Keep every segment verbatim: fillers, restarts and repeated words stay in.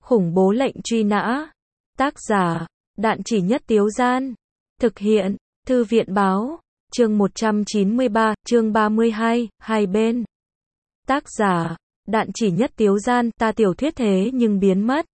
Khủng bố lệnh truy nã. Tác giả, Đạn Chỉ Nhất Tiếu Gian. Thực hiện, Thư viện báo. Chương một trăm chín mươi ba, chương ba mươi hai, hai bên. Tác giả, Đạn Chỉ Nhất Tiếu Gian. Ta tiểu thuyết thế nhưng biến mất.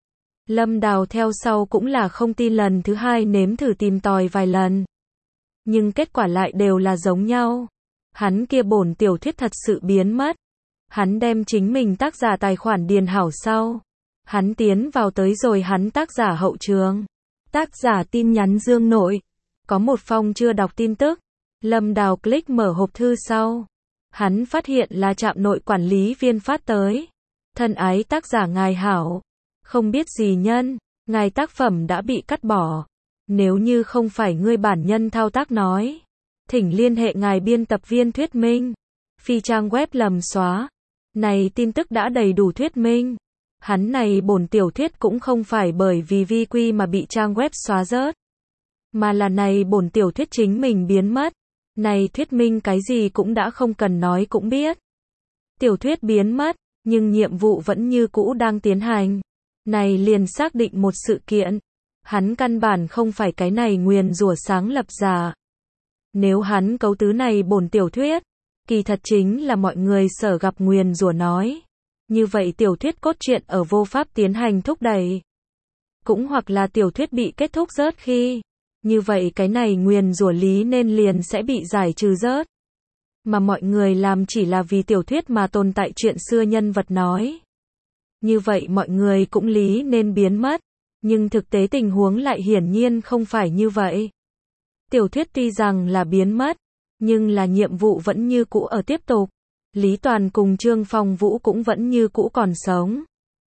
Lâm Đào theo sau cũng là không tin, lần thứ hai nếm thử tìm tòi vài lần. Nhưng kết quả lại đều là giống nhau. Hắn kia bổn tiểu thuyết thật sự biến mất. Hắn đem chính mình tác giả tài khoản điền hảo sau. Hắn tiến vào tới rồi hắn tác giả hậu trường. Tác giả tin nhắn dương nội. Có một phong chưa đọc tin tức. Lâm Đào click mở hộp thư sau. Hắn phát hiện là trạm nội quản lý viên phát tới. Thân ái tác giả ngài hảo. Không biết gì nhân, ngài tác phẩm đã bị cắt bỏ. Nếu như không phải ngươi bản nhân thao tác nói, thỉnh liên hệ ngài biên tập viên thuyết minh. Phi trang web lầm xóa. Này tin tức đã đầy đủ thuyết minh. Hắn này bổn tiểu thuyết cũng không phải bởi vì vi quy mà bị trang web xóa rớt. Mà là này bổn tiểu thuyết chính mình biến mất. Này thuyết minh cái gì cũng đã không cần nói cũng biết. Tiểu thuyết biến mất, nhưng nhiệm vụ vẫn như cũ đang tiến hành. Này liền xác định một sự kiện. Hắn căn bản không phải cái này nguyền rủa sáng lập giả. Nếu hắn cấu tứ này bổn tiểu thuyết, kỳ thật chính là mọi người sở gặp nguyền rủa nói. Như vậy tiểu thuyết cốt truyện ở vô pháp tiến hành thúc đẩy. Cũng hoặc là tiểu thuyết bị kết thúc rớt khi. Như vậy cái này nguyền rủa lý nên liền sẽ bị giải trừ rớt. Mà mọi người làm chỉ là vì tiểu thuyết mà tồn tại chuyện xưa nhân vật nói. Như vậy mọi người cũng lý nên biến mất. Nhưng thực tế tình huống lại hiển nhiên không phải như vậy. Tiểu thuyết tuy rằng là biến mất, nhưng là nhiệm vụ vẫn như cũ ở tiếp tục. Lý Toàn cùng Trương Phong Vũ cũng vẫn như cũ còn sống.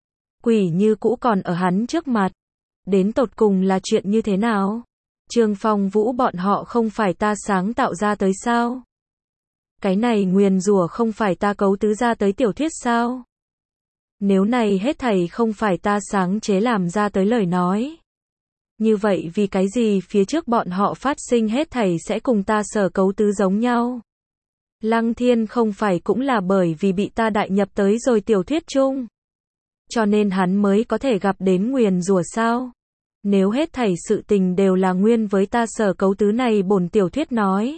Quỷ như cũ còn ở hắn trước mặt. Đến tột cùng là chuyện như thế nào? Trương Phong Vũ bọn họ không phải ta sáng tạo ra tới sao? Cái này nguyền rủa không phải ta cấu tứ ra tới tiểu thuyết sao? Nếu này hết thảy không phải ta sáng chế làm ra tới lời nói. Như vậy vì cái gì phía trước bọn họ phát sinh hết thảy sẽ cùng ta sở cấu tứ giống nhau? Lăng Thiên không phải cũng là bởi vì bị ta đại nhập tới rồi tiểu thuyết chung. Cho nên hắn mới có thể gặp đến nguyền rủa sao? Nếu hết thảy sự tình đều là nguyên với ta sở cấu tứ này bổn tiểu thuyết nói.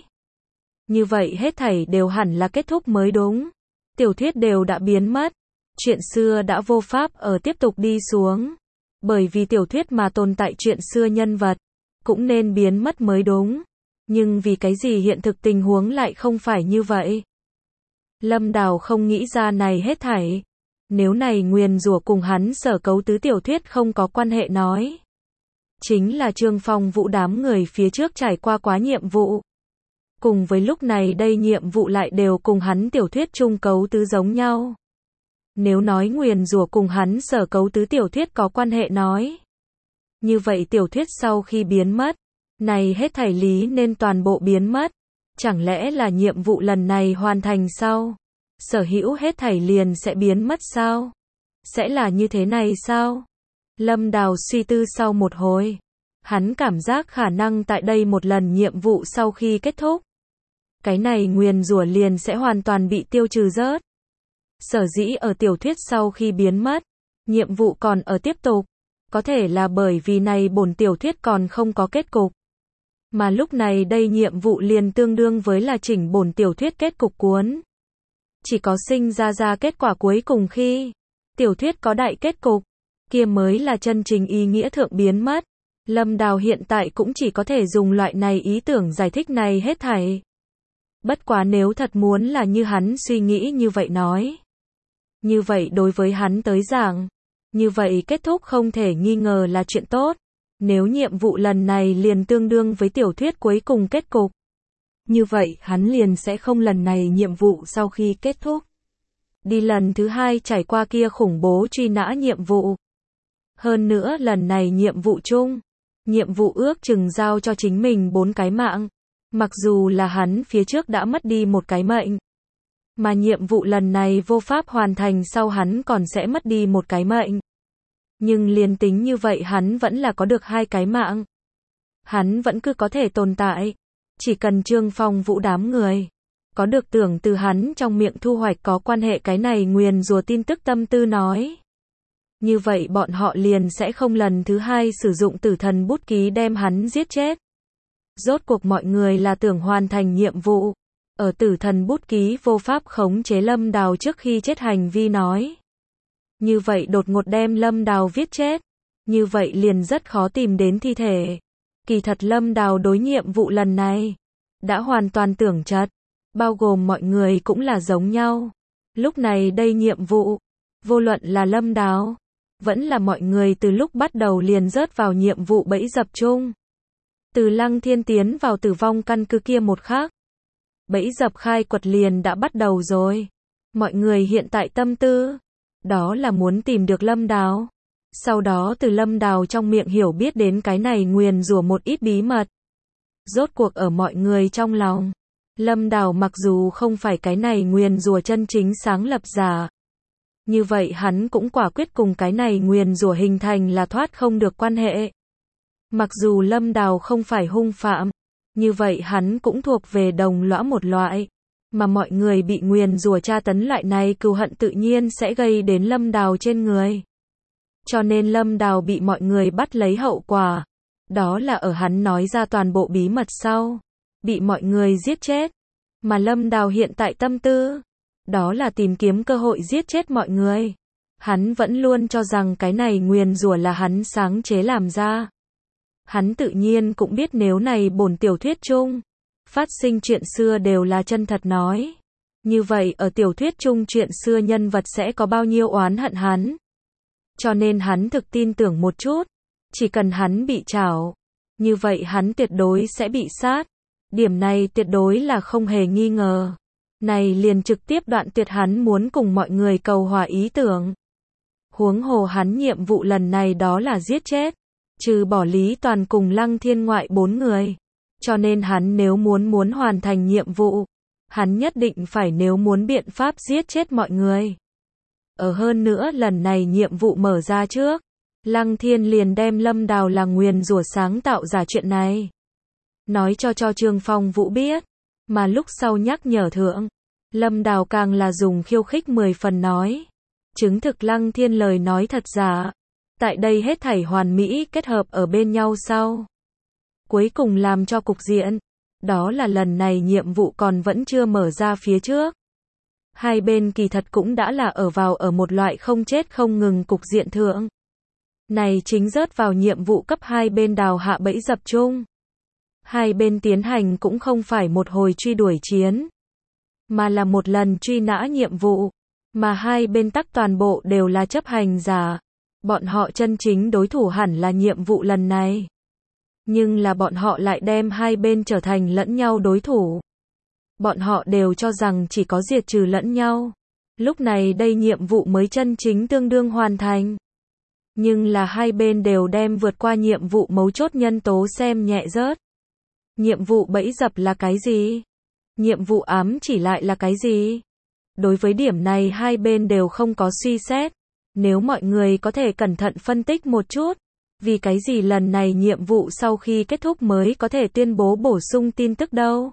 Như vậy hết thảy đều hẳn là kết thúc mới đúng. Tiểu thuyết đều đã biến mất. Chuyện xưa đã vô pháp ở tiếp tục đi xuống. Bởi vì tiểu thuyết mà tồn tại chuyện xưa nhân vật. Cũng nên biến mất mới đúng. Nhưng vì cái gì hiện thực tình huống lại không phải như vậy? Lâm Đào không nghĩ ra này hết thảy. Nếu này nguyền rủa cùng hắn sở cấu tứ tiểu thuyết không có quan hệ nói. Chính là Trương Phong Vũ đám người phía trước trải qua quá nhiệm vụ. Cùng với lúc này đây nhiệm vụ lại đều cùng hắn tiểu thuyết chung cấu tứ giống nhau. Nếu nói nguyền rủa cùng hắn sở cấu tứ tiểu thuyết có quan hệ nói. Như vậy tiểu thuyết sau khi biến mất. Này hết thảy lý nên toàn bộ biến mất. Chẳng lẽ là nhiệm vụ lần này hoàn thành sau? Sở hữu hết thảy liền sẽ biến mất sao? Sẽ là như thế này sao? Lâm Đào suy tư sau một hồi. Hắn cảm giác khả năng tại đây một lần nhiệm vụ sau khi kết thúc. Cái này nguyền rủa liền sẽ hoàn toàn bị tiêu trừ rớt. Sở dĩ ở tiểu thuyết sau khi biến mất. Nhiệm vụ còn ở tiếp tục. Có thể là bởi vì này bổn tiểu thuyết còn không có kết cục. Mà lúc này đây nhiệm vụ liền tương đương với là chỉnh bổn tiểu thuyết kết cục cuốn. Chỉ có sinh ra ra kết quả cuối cùng khi tiểu thuyết có đại kết cục, kia mới là chân chính ý nghĩa thượng biến mất. Lâm Đào hiện tại cũng chỉ có thể dùng loại này ý tưởng giải thích này hết thảy. Bất quá nếu thật muốn là như hắn suy nghĩ như vậy nói. Như vậy đối với hắn tới giảng, như vậy kết thúc không thể nghi ngờ là chuyện tốt. Nếu nhiệm vụ lần này liền tương đương với tiểu thuyết cuối cùng kết cục. Như vậy hắn liền sẽ không lần này nhiệm vụ sau khi kết thúc. Đi lần thứ hai trải qua kia khủng bố truy nã nhiệm vụ. Hơn nữa lần này nhiệm vụ chung. Nhiệm vụ ước chừng giao cho chính mình bốn cái mạng. Mặc dù là hắn phía trước đã mất đi một cái mệnh. Mà nhiệm vụ lần này vô pháp hoàn thành sau hắn còn sẽ mất đi một cái mệnh. Nhưng liền tính như vậy hắn vẫn là có được hai cái mạng. Hắn vẫn cứ có thể tồn tại. Chỉ cần Trương Phong Vũ đám người. Có được tưởng từ hắn trong miệng thu hoạch có quan hệ cái này nguyền rủa tin tức tâm tư nói. Như vậy bọn họ liền sẽ không lần thứ hai sử dụng tử thần bút ký đem hắn giết chết. Rốt cuộc mọi người là tưởng hoàn thành nhiệm vụ. Ở tử thần bút ký vô pháp khống chế Lâm Đào trước khi chết hành vi nói. Như vậy đột ngột đem Lâm Đào viết chết. Như vậy liền rất khó tìm đến thi thể. Kỳ thật Lâm Đào đối nhiệm vụ lần này đã hoàn toàn tưởng chật. Bao gồm mọi người cũng là giống nhau. Lúc này đây nhiệm vụ, vô luận là Lâm Đào, vẫn là mọi người từ lúc bắt đầu liền rớt vào nhiệm vụ bẫy dập chung. Từ Lăng Thiên tiến vào tử vong căn cứ kia một khắc, bẫy dập khai quật liền đã bắt đầu rồi. Mọi người hiện tại tâm tư, đó là muốn tìm được Lâm Đào. Sau đó từ Lâm Đào trong miệng hiểu biết đến cái này nguyền rủa một ít bí mật. Rốt cuộc ở mọi người trong lòng, Lâm Đào mặc dù không phải cái này nguyền rủa chân chính sáng lập giả. Như vậy hắn cũng quả quyết cùng cái này nguyền rủa hình thành là thoát không được quan hệ. Mặc dù Lâm Đào không phải hung phạm, như vậy hắn cũng thuộc về đồng lõa một loại. Mà mọi người bị nguyền rủa tra tấn loại này cừu hận tự nhiên sẽ gây đến Lâm Đào trên người. Cho nên Lâm Đào bị mọi người bắt lấy hậu quả. Đó là ở hắn nói ra toàn bộ bí mật sau. Bị mọi người giết chết. Mà Lâm Đào hiện tại tâm tư, đó là tìm kiếm cơ hội giết chết mọi người. Hắn vẫn luôn cho rằng cái này nguyền rủa là hắn sáng chế làm ra. Hắn tự nhiên cũng biết nếu này bổn tiểu thuyết chung, phát sinh chuyện xưa đều là chân thật nói. Như vậy ở tiểu thuyết chung chuyện xưa nhân vật sẽ có bao nhiêu oán hận hắn. Cho nên hắn thực tin tưởng một chút. Chỉ cần hắn bị trảo, như vậy hắn tuyệt đối sẽ bị sát. Điểm này tuyệt đối là không hề nghi ngờ. Này liền trực tiếp đoạn tuyệt hắn muốn cùng mọi người cầu hòa ý tưởng. Huống hồ hắn nhiệm vụ lần này đó là giết chết. Trừ bỏ Lý Toàn cùng Lăng Thiên ngoại bốn người. Cho nên hắn nếu muốn muốn hoàn thành nhiệm vụ, hắn nhất định phải nếu muốn biện pháp giết chết mọi người. Ở hơn nữa lần này nhiệm vụ mở ra trước, Lăng Thiên liền đem Lâm Đào là nguyền rủa sáng tạo giả chuyện này. Nói cho cho Trương Phong Vũ biết, mà lúc sau nhắc nhở thượng, Lâm Đào càng là dùng khiêu khích mười phần nói. Chứng thực Lăng Thiên lời nói thật giả. Tại đây hết thảy hoàn mỹ kết hợp ở bên nhau sau. Cuối cùng làm cho cục diện, đó là lần này nhiệm vụ còn vẫn chưa mở ra phía trước. Hai bên kỳ thật cũng đã là ở vào ở một loại không chết không ngừng cục diện thượng. Này chính rớt vào nhiệm vụ cấp hai bên đào hạ bẫy dập chung. Hai bên tiến hành cũng không phải một hồi truy đuổi chiến, mà là một lần truy nã nhiệm vụ, mà hai bên tắc toàn bộ đều là chấp hành giả. Bọn họ chân chính đối thủ hẳn là nhiệm vụ lần này. Nhưng là bọn họ lại đem hai bên trở thành lẫn nhau đối thủ. Bọn họ đều cho rằng chỉ có diệt trừ lẫn nhau. Lúc này đây nhiệm vụ mới chân chính tương đương hoàn thành. Nhưng là hai bên đều đem vượt qua nhiệm vụ mấu chốt nhân tố xem nhẹ rớt. Nhiệm vụ bẫy dập là cái gì? Nhiệm vụ ám chỉ lại là cái gì? Đối với điểm này hai bên đều không có suy xét. Nếu mọi người có thể cẩn thận phân tích một chút, vì cái gì lần này nhiệm vụ sau khi kết thúc mới có thể tuyên bố bổ sung tin tức đâu?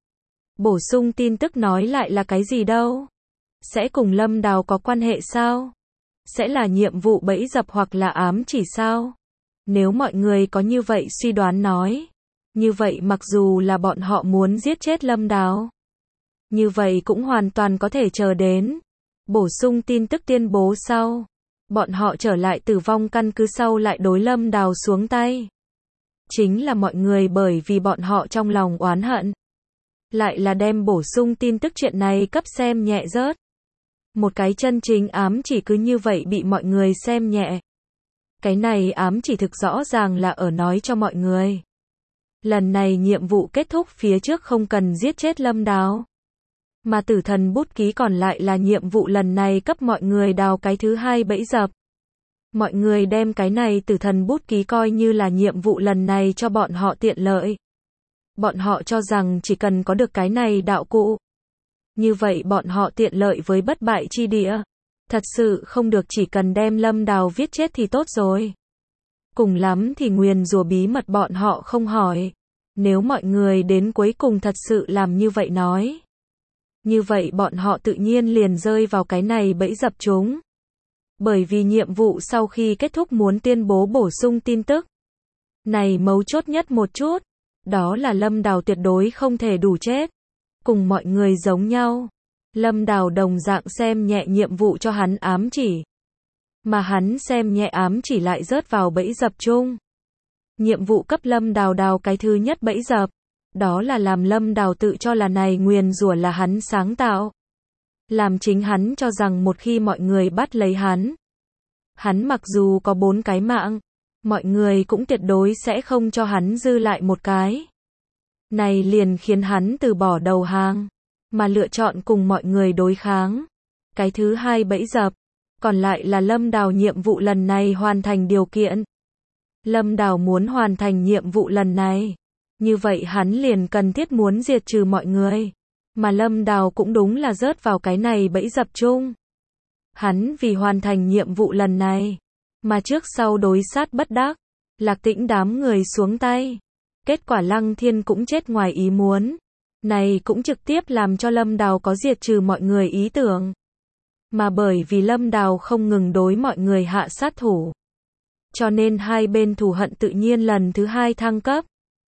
Bổ sung tin tức nói lại là cái gì đâu? Sẽ cùng Lâm Đào có quan hệ sao? Sẽ là nhiệm vụ bẫy dập hoặc là ám chỉ sao? Nếu mọi người có như vậy suy đoán nói, như vậy mặc dù là bọn họ muốn giết chết Lâm Đào, như vậy cũng hoàn toàn có thể chờ đến bổ sung tin tức tuyên bố sau. Bọn họ trở lại tử vong căn cứ sau lại đối Lâm Đào xuống tay. Chính là mọi người bởi vì bọn họ trong lòng oán hận. Lại là đem bổ sung tin tức chuyện này cấp xem nhẹ rớt. Một cái chân chính ám chỉ cứ như vậy bị mọi người xem nhẹ. Cái này ám chỉ thực rõ ràng là ở nói cho mọi người. Lần này nhiệm vụ kết thúc phía trước không cần giết chết Lâm Đào. Mà tử thần bút ký còn lại là nhiệm vụ lần này cấp mọi người đào cái thứ hai bẫy dập. Mọi người đem cái này tử thần bút ký coi như là nhiệm vụ lần này cho bọn họ tiện lợi. Bọn họ cho rằng chỉ cần có được cái này đạo cụ. Như vậy bọn họ tiện lợi với bất bại chi địa. Thật sự không được chỉ cần đem Lâm Đào viết chết thì tốt rồi. Cùng lắm thì nguyền rủa bí mật bọn họ không hỏi. Nếu mọi người đến cuối cùng thật sự làm như vậy nói. Như vậy bọn họ tự nhiên liền rơi vào cái này bẫy dập chúng. Bởi vì nhiệm vụ sau khi kết thúc muốn tuyên bố bổ sung tin tức. Này mấu chốt nhất một chút, đó là Lâm Đào tuyệt đối không thể đủ chết. Cùng mọi người giống nhau, Lâm Đào đồng dạng xem nhẹ nhiệm vụ cho hắn ám chỉ. Mà hắn xem nhẹ ám chỉ lại rớt vào bẫy dập chung. Nhiệm vụ cấp Lâm Đào Đào cái thứ nhất bẫy dập, đó là làm Lâm Đào tự cho là này nguyền rủa là hắn sáng tạo. Làm chính hắn cho rằng một khi mọi người bắt lấy hắn, hắn mặc dù có bốn cái mạng, mọi người cũng tuyệt đối sẽ không cho hắn dư lại một cái. Này liền khiến hắn từ bỏ đầu hàng, mà lựa chọn cùng mọi người đối kháng. Cái thứ hai bẫy dập, còn lại là Lâm Đào nhiệm vụ lần này hoàn thành điều kiện. Lâm Đào muốn hoàn thành nhiệm vụ lần này, như vậy hắn liền cần thiết muốn diệt trừ mọi người. Mà Lâm Đào cũng đúng là rớt vào cái này bẫy dập chung. Hắn vì hoàn thành nhiệm vụ lần này, mà trước sau đối sát bất đắc, Lạc Tĩnh đám người xuống tay. Kết quả Lăng Thiên cũng chết ngoài ý muốn. Này cũng trực tiếp làm cho Lâm Đào có diệt trừ mọi người ý tưởng. Mà bởi vì Lâm Đào không ngừng đối mọi người hạ sát thủ, cho nên hai bên thù hận tự nhiên lần thứ hai thăng cấp.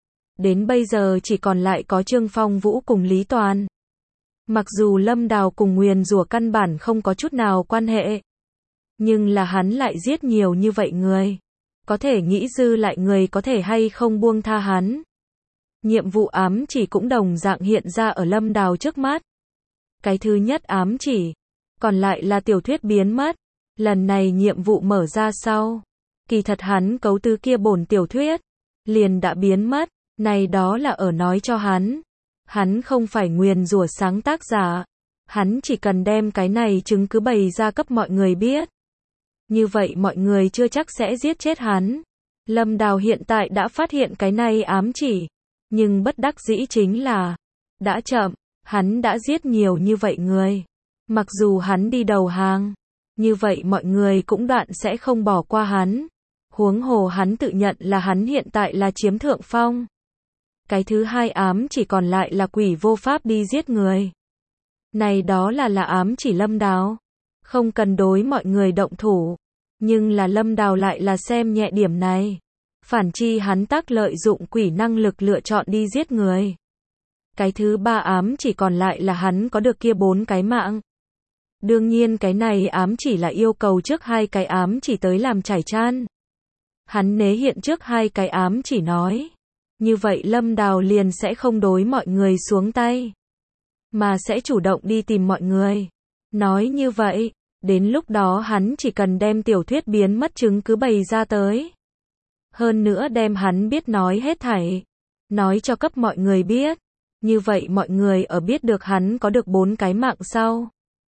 Đến bây giờ chỉ còn lại có Trương Phong Vũ cùng Lý Toàn. Mặc dù Lâm Đào cùng nguyền rủa căn bản không có chút nào quan hệ, nhưng là hắn lại giết nhiều như vậy người. Có thể nghĩ dư lại người có thể hay không buông tha hắn. Nhiệm vụ ám chỉ cũng đồng dạng hiện ra ở Lâm Đào trước mắt. Cái thứ nhất ám chỉ, còn lại là tiểu thuyết biến mất. Lần này nhiệm vụ mở ra sau, kỳ thật hắn cấu tứ kia bổn tiểu thuyết liền đã biến mất. Này đó là ở nói cho hắn, hắn không phải nguyền rủa sáng tác giả, hắn chỉ cần đem cái này chứng cứ bày ra cấp mọi người biết. Như vậy mọi người chưa chắc sẽ giết chết hắn. Lâm Đào hiện tại đã phát hiện cái này ám chỉ, nhưng bất đắc dĩ chính là, đã chậm, hắn đã giết nhiều như vậy người. Mặc dù hắn đi đầu hàng, như vậy mọi người cũng đoạn sẽ không bỏ qua hắn. Huống hồ hắn tự nhận là hắn hiện tại là chiếm thượng phong. Cái thứ hai ám chỉ còn lại là quỷ vô pháp đi giết người. Này đó là là ám chỉ Lâm Đào. Không cần đối mọi người động thủ. Nhưng là Lâm Đào lại là xem nhẹ điểm này. Phản chi hắn tác lợi dụng quỷ năng lực lựa chọn đi giết người. Cái thứ ba ám chỉ còn lại là hắn có được kia bốn cái mạng. Đương nhiên cái này ám chỉ là yêu cầu trước hai cái ám chỉ tới làm trải chan. Hắn nế hiện trước hai cái ám chỉ nói. Như vậy Lâm Đào liền sẽ không đối mọi người xuống tay, mà sẽ chủ động đi tìm mọi người. Nói như vậy, đến lúc đó hắn chỉ cần đem tiểu thuyết biến mất chứng cứ bày ra tới. Hơn nữa đem hắn biết nói hết thảy, nói cho cấp mọi người biết. Như vậy mọi người ở biết được hắn có được bốn cái mạng sau,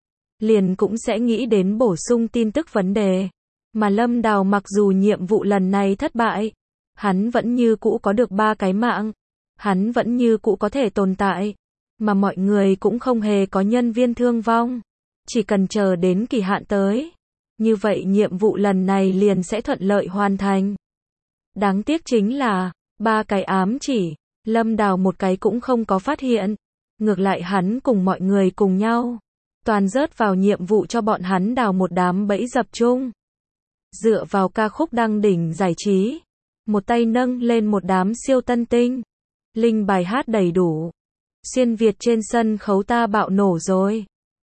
liền cũng sẽ nghĩ đến bổ sung tin tức vấn đề. Mà Lâm Đào mặc dù nhiệm vụ lần này thất bại, hắn vẫn như cũ có được ba cái mạng. Hắn vẫn như cũ có thể tồn tại. Mà mọi người cũng không hề có nhân viên thương vong. Chỉ cần chờ đến kỳ hạn tới. Như vậy nhiệm vụ lần này liền sẽ thuận lợi hoàn thành. Đáng tiếc chính là, ba cái ám chỉ, Lâm Đào một cái cũng không có phát hiện. Ngược lại hắn cùng mọi người cùng nhau, toàn rớt vào nhiệm vụ cho bọn hắn đào một đám bẫy dập chung. Dựa vào ca khúc đăng đỉnh giải trí, một tay nâng lên một đám siêu tân tinh. Linh bài hát đầy đủ. Xuyên Việt trên sân khấu ta bạo nổ rồi.